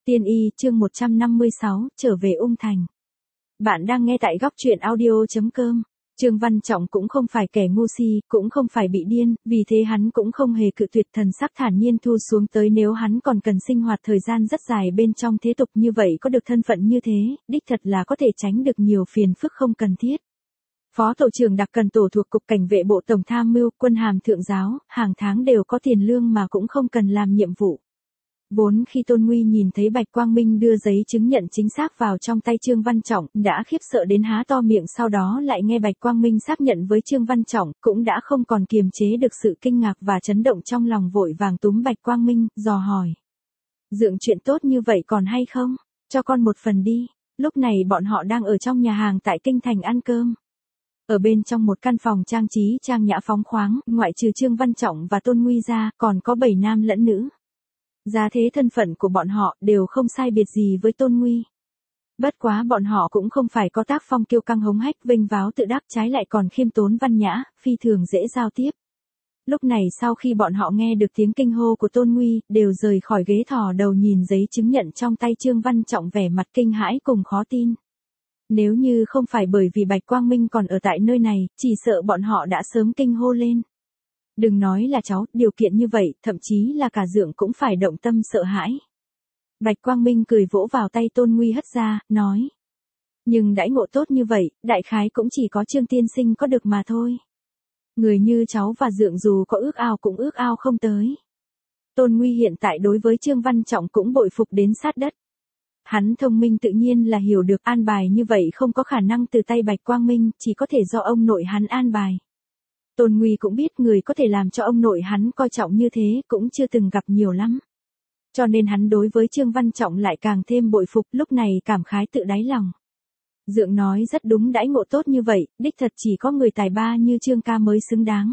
Tiên y chương 156, trở về Ung Thành. Bạn đang nghe tại góc truyện audio.com. Trương Văn Trọng cũng không phải kẻ ngu si, cũng không phải bị điên, vì thế hắn cũng không hề cự tuyệt, thần sắc thản nhiên thu xuống tới. Nếu hắn còn cần sinh hoạt thời gian rất dài bên trong thế tục như vậy, có được thân phận như thế, đích thật là có thể tránh được nhiều phiền phức không cần thiết. Phó tổ trưởng đặc cần tổ thuộc Cục Cảnh vệ Bộ Tổng Tham mưu, quân hàm thượng giáo, hàng tháng đều có tiền lương mà cũng không cần làm nhiệm vụ. Vốn khi Tôn Nguy nhìn thấy Bạch Quang Minh đưa giấy chứng nhận chính xác vào trong tay Trương Văn Trọng, đã khiếp sợ đến há to miệng, sau đó lại nghe Bạch Quang Minh xác nhận với Trương Văn Trọng, cũng đã không còn kiềm chế được sự kinh ngạc và chấn động trong lòng, vội vàng túm Bạch Quang Minh, dò hỏi. Dượng, chuyện tốt như vậy còn hay không? Cho con một phần đi. Lúc này bọn họ đang ở trong nhà hàng tại Kinh Thành ăn cơm. Ở bên trong một căn phòng trang trí trang nhã phóng khoáng, ngoại trừ Trương Văn Trọng và Tôn Nguy ra, còn có 7 nam lẫn nữ. Giá thế thân phận của bọn họ đều không sai biệt gì với Tôn Nguy. Bất quá bọn họ cũng không phải có tác phong kiêu căng hống hách vênh váo tự đắc, trái lại còn khiêm tốn văn nhã, phi thường dễ giao tiếp. Lúc này sau khi bọn họ nghe được tiếng kinh hô của Tôn Nguy, đều rời khỏi ghế thò đầu nhìn giấy chứng nhận trong tay Trương Văn Trọng, vẻ mặt kinh hãi cùng khó tin. Nếu như không phải bởi vì Bạch Quang Minh còn ở tại nơi này, chỉ sợ bọn họ đã sớm kinh hô lên. Đừng nói là cháu, điều kiện như vậy, thậm chí là cả Dượng cũng phải động tâm sợ hãi. Bạch Quang Minh cười vỗ vào tay Tôn Nguy hất ra, nói. Nhưng đãi ngộ tốt như vậy, đại khái cũng chỉ có Trương tiên sinh có được mà thôi. Người như cháu và Dượng dù có ước ao cũng ước ao không tới. Tôn Nguy hiện tại đối với Trương Văn Trọng cũng bội phục đến sát đất. Hắn thông minh tự nhiên là hiểu được an bài như vậy không có khả năng từ tay Bạch Quang Minh, chỉ có thể do ông nội hắn an bài. Tôn Nguy cũng biết người có thể làm cho ông nội hắn coi trọng như thế cũng chưa từng gặp nhiều lắm. Cho nên hắn đối với Trương Văn Trọng lại càng thêm bội phục, lúc này cảm khái tự đáy lòng. Dượng nói rất đúng, đãi ngộ tốt như vậy, đích thật chỉ có người tài ba như Trương ca mới xứng đáng.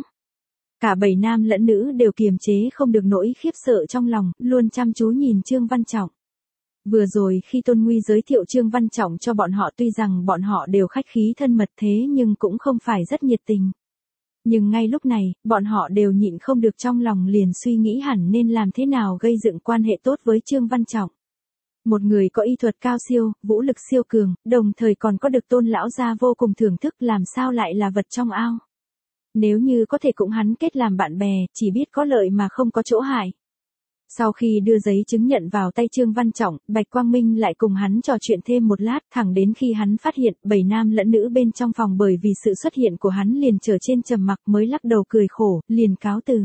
Cả 7 nam lẫn nữ đều kiềm chế không được nỗi khiếp sợ trong lòng, luôn chăm chú nhìn Trương Văn Trọng. Vừa rồi khi Tôn Nguy giới thiệu Trương Văn Trọng cho bọn họ, tuy rằng bọn họ đều khách khí thân mật thế nhưng cũng không phải rất nhiệt tình. Nhưng ngay lúc này, bọn họ đều nhịn không được, trong lòng liền suy nghĩ hẳn nên làm thế nào gây dựng quan hệ tốt với Trương Văn Trọng. Một người có y thuật cao siêu, vũ lực siêu cường, đồng thời còn có được Tôn lão gia vô cùng thưởng thức, làm sao lại là vật trong ao. Nếu như có thể cũng hắn kết làm bạn bè, chỉ biết có lợi mà không có chỗ hại. Sau khi đưa giấy chứng nhận vào tay Trương Văn Trọng, Bạch Quang Minh lại cùng hắn trò chuyện thêm một lát, thẳng đến khi hắn phát hiện 7 nam lẫn nữ bên trong phòng bởi vì sự xuất hiện của hắn liền trở trên trầm mặc, mới lắc đầu cười khổ, liền cáo từ.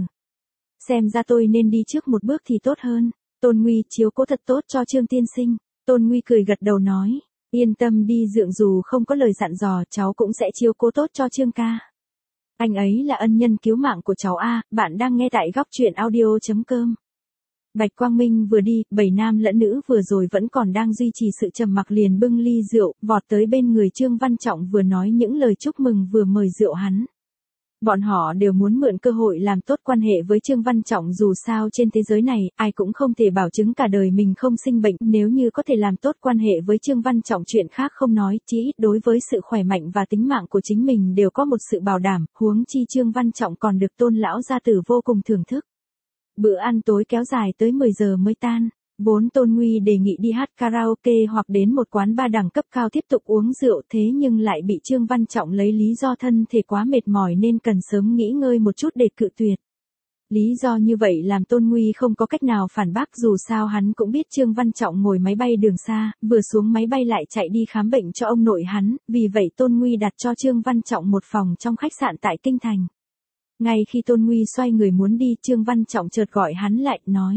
Xem ra tôi nên đi trước một bước thì tốt hơn. Tôn Nguy, chiếu cố thật tốt cho Trương tiên sinh. Tôn Nguy cười gật đầu nói, yên tâm đi Dượng, dù không có lời dặn dò, cháu cũng sẽ chiếu cố tốt cho Trương ca. Anh ấy là ân nhân cứu mạng của cháu a. Bạn đang nghe tại góc truyện audio.com. Bạch Quang Minh vừa đi, 7 nam lẫn nữ vừa rồi vẫn còn đang duy trì sự trầm mặc liền bưng ly rượu, vọt tới bên người Trương Văn Trọng, vừa nói những lời chúc mừng vừa mời rượu hắn. Bọn họ đều muốn mượn cơ hội làm tốt quan hệ với Trương Văn Trọng, dù sao trên thế giới này, ai cũng không thể bảo chứng cả đời mình không sinh bệnh, nếu như có thể làm tốt quan hệ với Trương Văn Trọng, chuyện khác không nói, chí ít đối với sự khỏe mạnh và tính mạng của chính mình đều có một sự bảo đảm, huống chi Trương Văn Trọng còn được Tôn lão gia tử vô cùng thưởng thức. Bữa ăn tối kéo dài tới 10 giờ mới tan. Vốn Tôn Nguy đề nghị đi hát karaoke hoặc đến một quán bar đẳng cấp cao tiếp tục uống rượu, thế nhưng lại bị Trương Văn Trọng lấy lý do thân thể quá mệt mỏi nên cần sớm nghỉ ngơi một chút để cự tuyệt. Lý do như vậy làm Tôn Nguy không có cách nào phản bác, dù sao hắn cũng biết Trương Văn Trọng ngồi máy bay đường xa, vừa xuống máy bay lại chạy đi khám bệnh cho ông nội hắn, vì vậy Tôn Nguy đặt cho Trương Văn Trọng một phòng trong khách sạn tại Kinh Thành. Ngay khi Tôn Nguy xoay người muốn đi, Trương Văn Trọng chợt gọi hắn lại, nói.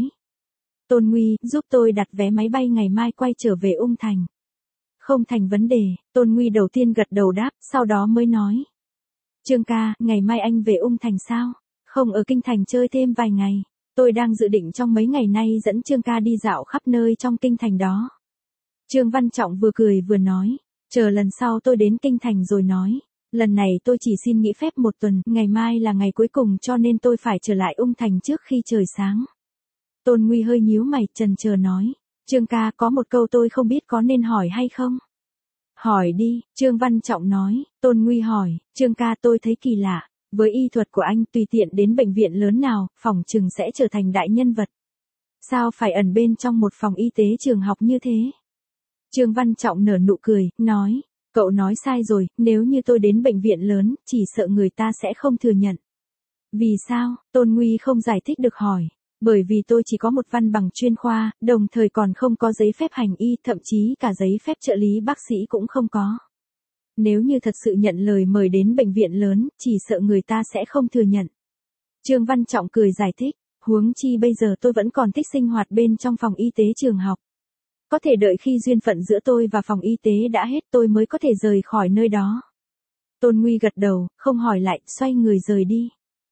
Tôn Nguy, giúp tôi đặt vé máy bay ngày mai quay trở về Ung Thành. Không thành vấn đề. Tôn Nguy đầu tiên gật đầu đáp, sau đó mới nói. Trương ca, ngày mai anh về Ung Thành sao? Không ở Kinh Thành chơi thêm vài ngày. Tôi đang dự định trong mấy ngày nay dẫn Trương ca đi dạo khắp nơi trong Kinh Thành đó. Trương Văn Trọng vừa cười vừa nói. Chờ lần sau tôi đến Kinh Thành rồi nói. Lần này tôi chỉ xin nghỉ phép một tuần, ngày mai là ngày cuối cùng cho nên tôi phải trở lại Ung Thành trước khi trời sáng. Tôn Nguy hơi nhíu mày, chần chờ nói. Trương ca, có một câu tôi không biết có nên hỏi hay không? Hỏi đi, Trương Văn Trọng nói. Tôn Nguy hỏi, Trương ca, tôi thấy kỳ lạ. Với y thuật của anh, tùy tiện đến bệnh viện lớn nào, phỏng chừng sẽ trở thành đại nhân vật. Sao phải ẩn bên trong một phòng y tế trường học như thế? Trương Văn Trọng nở nụ cười, nói, cậu nói sai rồi, nếu như tôi đến bệnh viện lớn, chỉ sợ người ta sẽ không thừa nhận. Vì sao? Tôn Nguy không giải thích được hỏi. Bởi vì tôi chỉ có một văn bằng chuyên khoa, đồng thời còn không có giấy phép hành y, thậm chí cả giấy phép trợ lý bác sĩ cũng không có. Nếu như thật sự nhận lời mời đến bệnh viện lớn, chỉ sợ người ta sẽ không thừa nhận. Trương Văn Trọng cười giải thích, huống chi bây giờ tôi vẫn còn thích sinh hoạt bên trong phòng y tế trường học. Có thể đợi khi duyên phận giữa tôi và phòng y tế đã hết tôi mới có thể rời khỏi nơi đó. Tôn Nguy gật đầu, không hỏi lại, xoay người rời đi.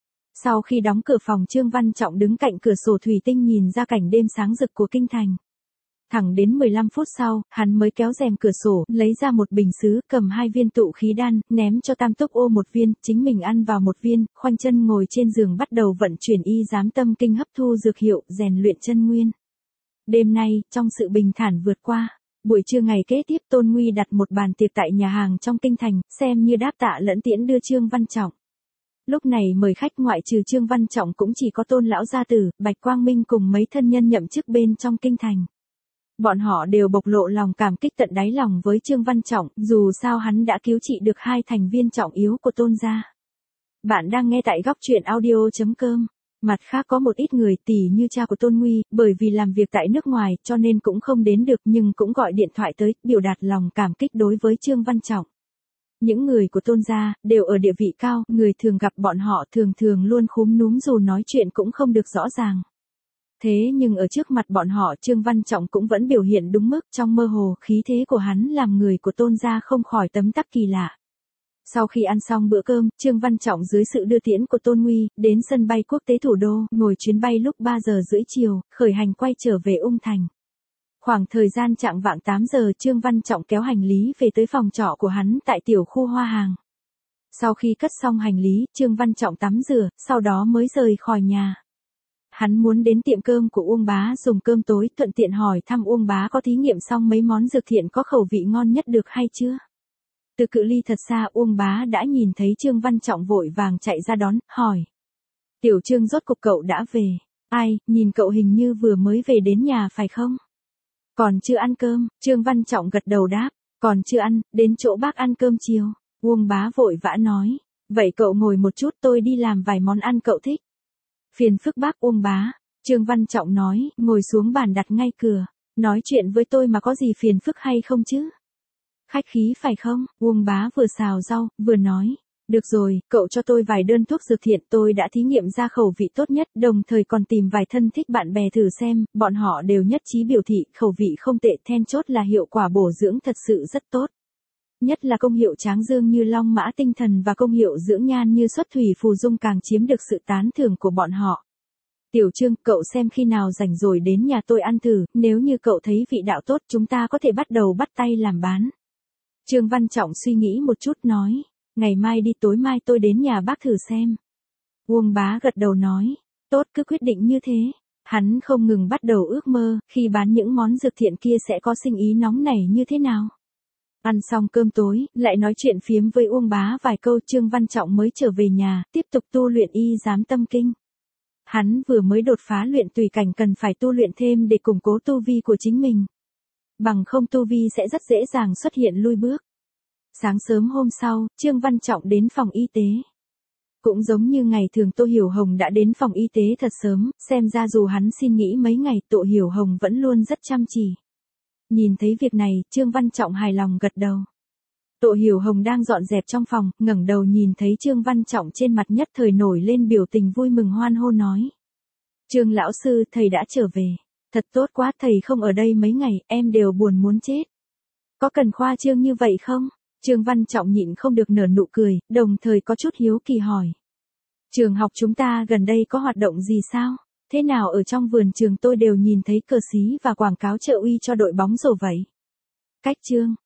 Sau khi đóng cửa phòng, Trương Văn Trọng đứng cạnh cửa sổ thủy tinh nhìn ra cảnh đêm sáng rực của kinh thành. Thẳng đến 15 phút sau, hắn mới kéo rèm cửa sổ, lấy ra một bình sứ, cầm 2 viên tụ khí đan, ném cho Tam Túc Ô 1 viên, chính mình ăn vào 1 viên, khoanh chân ngồi trên giường bắt đầu vận chuyển y giám tâm kinh hấp thu dược hiệu, rèn luyện chân nguyên. Đêm nay, trong sự bình thản vượt qua, buổi trưa ngày kế tiếp Tôn Nguy đặt một bàn tiệc tại nhà hàng trong kinh thành, xem như đáp tạ lẫn tiễn đưa Trương Văn Trọng. Lúc này mời khách ngoại trừ Trương Văn Trọng cũng chỉ có Tôn lão gia tử, Bạch Quang Minh cùng mấy thân nhân nhậm chức bên trong kinh thành. Bọn họ đều bộc lộ lòng cảm kích tận đáy lòng với Trương Văn Trọng, dù sao hắn đã cứu trị được 2 thành viên trọng yếu của Tôn gia. Bạn đang nghe tại góc truyện audio.com. Mặt khác có một ít người tỉ như cha của Tôn Nguy, bởi vì làm việc tại nước ngoài cho nên cũng không đến được nhưng cũng gọi điện thoại tới, biểu đạt lòng cảm kích đối với Trương Văn Trọng. Những người của Tôn gia, đều ở địa vị cao, người thường gặp bọn họ thường thường luôn khúm núm dù nói chuyện cũng không được rõ ràng. Thế nhưng ở trước mặt bọn họ Trương Văn Trọng cũng vẫn biểu hiện đúng mức, trong mơ hồ khí thế của hắn làm người của Tôn gia không khỏi tấm tắc kỳ lạ. Sau khi ăn xong bữa cơm, Trương Văn Trọng dưới sự đưa tiễn của Tôn Nguy, đến sân bay quốc tế thủ đô, ngồi chuyến bay lúc 3 giờ rưỡi chiều, khởi hành quay trở về Ung Thành. Khoảng thời gian chạng vạng 8 giờ Trương Văn Trọng kéo hành lý về tới phòng trọ của hắn tại tiểu khu Hoa Hàng. Sau khi cất xong hành lý, Trương Văn Trọng tắm rửa, sau đó mới rời khỏi nhà. Hắn muốn đến tiệm cơm của Uông Bá dùng cơm tối, thuận tiện hỏi thăm Uông Bá có thí nghiệm xong mấy món dược thiện có khẩu vị ngon nhất được hay chưa. Từ cự ly thật xa Uông Bá đã nhìn thấy Trương Văn Trọng vội vàng chạy ra đón, hỏi. Tiểu Trương rốt cục cậu đã về. Ai, nhìn cậu hình như vừa mới về đến nhà phải không? Còn chưa ăn cơm, Trương Văn Trọng gật đầu đáp. Còn chưa ăn, đến chỗ bác ăn cơm chiều. Uông Bá vội vã nói. Vậy cậu ngồi một chút tôi đi làm vài món ăn cậu thích. Phiền phức bác Uông Bá. Trương Văn Trọng nói, ngồi xuống bàn đặt ngay cửa. Nói chuyện với tôi mà có gì phiền phức hay không chứ? Khách khí phải không? Uông Bá vừa xào rau, vừa nói. Được rồi, cậu cho tôi vài đơn thuốc dược thiện tôi đã thí nghiệm ra khẩu vị tốt nhất, đồng thời còn tìm vài thân thích bạn bè thử xem, bọn họ đều nhất trí biểu thị khẩu vị không tệ, then chốt là hiệu quả bổ dưỡng thật sự rất tốt. Nhất là công hiệu tráng dương như long mã tinh thần và công hiệu dưỡng nhan như xuất thủy phù dung càng chiếm được sự tán thưởng của bọn họ. Tiểu Trương, cậu xem khi nào rảnh rồi đến nhà tôi ăn thử, nếu như cậu thấy vị đạo tốt chúng ta có thể bắt đầu bắt tay làm bán. Trương Văn Trọng suy nghĩ một chút nói, ngày mai đi, tối mai tôi đến nhà bác thử xem. Uông Bá gật đầu nói, tốt, cứ quyết định như thế. Hắn không ngừng bắt đầu ước mơ, khi bán những món dược thiện kia sẽ có sinh ý nóng nảy như thế nào. Ăn xong cơm tối, lại nói chuyện phiếm với Uông Bá vài câu, Trương Văn Trọng mới trở về nhà, tiếp tục tu luyện y giám tâm kinh. Hắn vừa mới đột phá luyện tùy cảnh, cần phải tu luyện thêm để củng cố tu vi của chính mình. Bằng không tu vi sẽ rất dễ dàng xuất hiện lui bước. Sáng sớm hôm sau, Trương Văn Trọng đến phòng y tế. Cũng giống như ngày thường Tô Hiểu Hồng đã đến phòng y tế thật sớm, xem ra dù hắn xin nghỉ mấy ngày Tô Hiểu Hồng vẫn luôn rất chăm chỉ. Nhìn thấy việc này, Trương Văn Trọng hài lòng gật đầu. Tô Hiểu Hồng đang dọn dẹp trong phòng, ngẩng đầu nhìn thấy Trương Văn Trọng trên mặt nhất thời nổi lên biểu tình vui mừng hoan hô nói. Trương lão sư, thầy đã trở về. Thật tốt quá, thầy không ở đây mấy ngày, em đều buồn muốn chết. Có cần khoa trương như vậy không? Trương Văn Trọng nhịn không được nở nụ cười, đồng thời có chút hiếu kỳ hỏi. Trường học chúng ta gần đây có hoạt động gì sao? Thế nào ở trong vườn trường tôi đều nhìn thấy cờ xí và quảng cáo trợ uy cho đội bóng rổ vậy? Cách Trương,